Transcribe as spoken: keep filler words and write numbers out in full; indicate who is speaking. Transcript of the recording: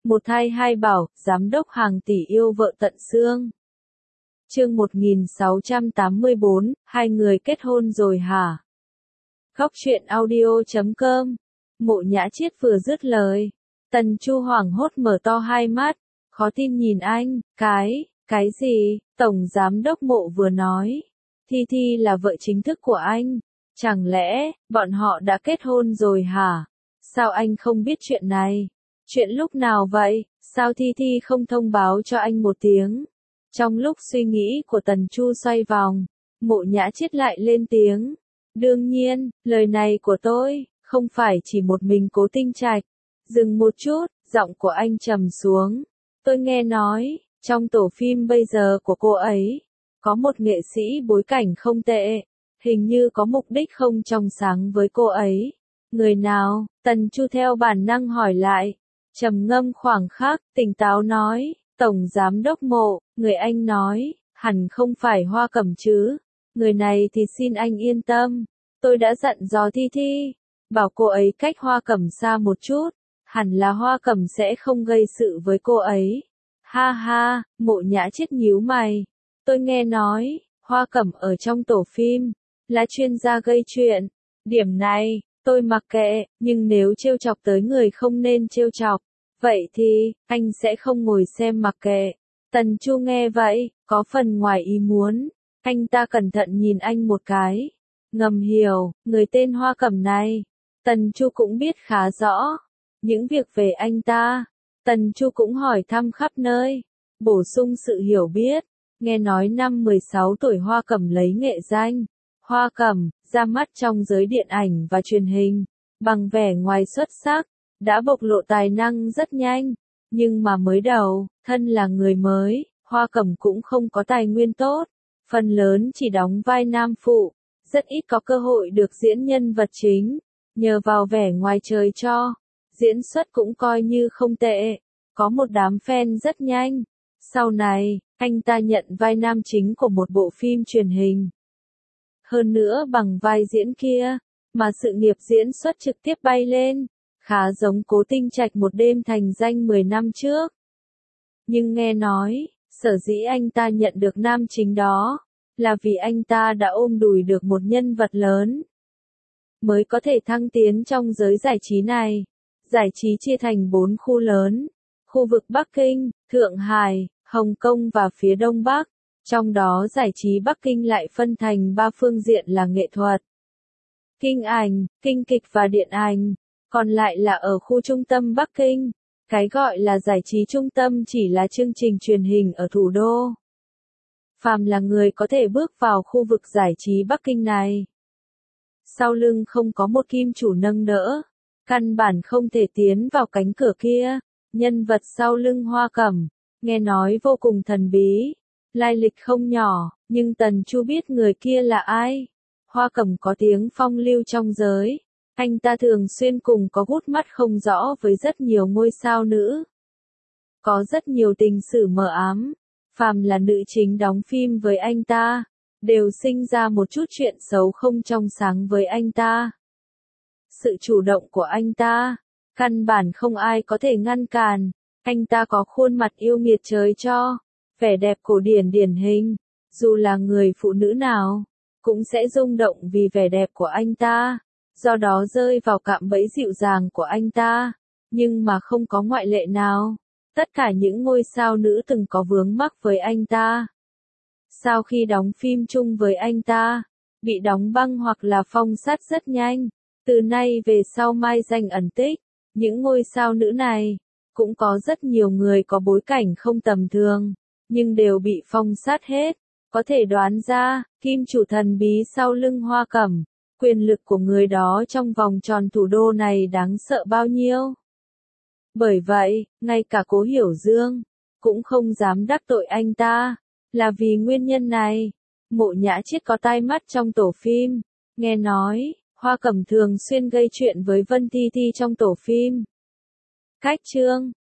Speaker 1: Một thai hai bảo, giám đốc hàng tỷ yêu vợ tận xương. Chương một nghìn sáu trăm tám mươi bốn, hai người kết hôn rồi hả? Góc truyện audio chấm com. Mộ Nhã Chiết vừa dứt lời, Tần Chu hoảng hốt mở to hai mắt, khó tin nhìn anh, cái, cái gì? Tổng giám đốc Mộ vừa nói, Thi Thi là vợ chính thức của anh, chẳng lẽ bọn họ đã kết hôn rồi hả? Sao anh không biết chuyện này? Chuyện lúc nào vậy? Sao Thi Thi không thông báo cho anh một tiếng? Trong lúc suy nghĩ của Tần Chu xoay vòng, Mộ Nhã Chiết lại lên tiếng. Đương nhiên, lời này của tôi, không phải chỉ một mình Cố Tinh Trạch. Dừng một chút, giọng của anh trầm xuống. Tôi nghe nói, trong tổ phim bây giờ của cô ấy, có một nghệ sĩ bối cảnh không tệ, hình như có mục đích không trong sáng với cô ấy. Người nào? Tần Chu theo bản năng hỏi lại. Trầm ngâm khoảng khắc, tỉnh táo nói, Tổng Giám đốc Mộ, người anh nói, hẳn không phải Hoa Cẩm chứ. Người này thì xin anh yên tâm, tôi đã dặn dò Thi Thi, bảo cô ấy cách Hoa Cẩm xa một chút, hẳn là Hoa Cẩm sẽ không gây sự với cô ấy. Ha ha, Mộ Nhã Chiết nhíu mày, tôi nghe nói, Hoa Cẩm ở trong tổ phim, là chuyên gia gây chuyện, điểm này, tôi mặc kệ, nhưng nếu trêu chọc tới người không nên trêu chọc, vậy thì, anh sẽ không ngồi xem mặc kệ. Tần Chu nghe vậy, có phần ngoài ý muốn, anh ta cẩn thận nhìn anh một cái, ngầm hiểu, người tên Hoa Cẩm này, Tần Chu cũng biết khá rõ, những việc về anh ta, Tần Chu cũng hỏi thăm khắp nơi, bổ sung sự hiểu biết, nghe nói năm mười sáu tuổi Hoa Cẩm lấy nghệ danh. Hoa Cẩm, ra mắt trong giới điện ảnh và truyền hình, bằng vẻ ngoài xuất sắc, đã bộc lộ tài năng rất nhanh, nhưng mà mới đầu, thân là người mới, Hoa Cẩm cũng không có tài nguyên tốt, phần lớn chỉ đóng vai nam phụ, rất ít có cơ hội được diễn nhân vật chính, nhờ vào vẻ ngoài trời cho, diễn xuất cũng coi như không tệ, có một đám fan rất nhanh. Sau này, anh ta nhận vai nam chính của một bộ phim truyền hình. Hơn nữa bằng vai diễn kia, mà sự nghiệp diễn xuất trực tiếp bay lên, khá giống Cố Tinh Trạch một đêm thành danh mười năm trước. Nhưng nghe nói, sở dĩ anh ta nhận được nam chính đó, là vì anh ta đã ôm đùi được một nhân vật lớn, mới có thể thăng tiến trong giới giải trí này. Giải trí chia thành bốn khu lớn, khu vực Bắc Kinh, Thượng Hải, Hồng Kông và phía Đông Bắc. Trong đó giải trí Bắc Kinh lại phân thành ba phương diện là nghệ thuật, kinh ảnh, kinh kịch và điện ảnh, còn lại là ở khu trung tâm Bắc Kinh. Cái gọi là giải trí trung tâm chỉ là chương trình truyền hình ở thủ đô. Phàm là người có thể bước vào khu vực giải trí Bắc Kinh này, sau lưng không có một kim chủ nâng đỡ, căn bản không thể tiến vào cánh cửa kia. Nhân vật sau lưng Hoa Cẩm, nghe nói vô cùng thần bí, lai lịch không nhỏ, nhưng Tần Chu biết người kia là ai. Hoa Cẩm có tiếng phong lưu trong giới, anh ta thường xuyên cùng có gút mắt không rõ với rất nhiều ngôi sao nữ. Có rất nhiều tình sử mờ ám, phàm là nữ chính đóng phim với anh ta, đều sinh ra một chút chuyện xấu không trong sáng với anh ta. Sự chủ động của anh ta, căn bản không ai có thể ngăn cản, anh ta có khuôn mặt yêu nghiệt trời cho. Vẻ đẹp cổ điển điển hình, dù là người phụ nữ nào, cũng sẽ rung động vì vẻ đẹp của anh ta, do đó rơi vào cạm bẫy dịu dàng của anh ta, nhưng mà không có ngoại lệ nào. Tất cả những ngôi sao nữ từng có vướng mắc với anh ta, sau khi đóng phim chung với anh ta, bị đóng băng hoặc là phong sát rất nhanh, từ nay về sau mai danh ẩn tích. Những ngôi sao nữ này, cũng có rất nhiều người có bối cảnh không tầm thường, nhưng đều bị phong sát hết. Có thể đoán ra, kim chủ thần bí sau lưng Hoa Cẩm, quyền lực của người đó trong vòng tròn thủ đô này đáng sợ bao nhiêu. Bởi vậy, ngay cả Cố Hiểu Dương, cũng không dám đắc tội anh ta, là vì nguyên nhân này. Mộ Nhã Chiết có tai mắt trong tổ phim, nghe nói, Hoa Cẩm thường xuyên gây chuyện với Vân Thi Thi trong tổ phim. Cách chương,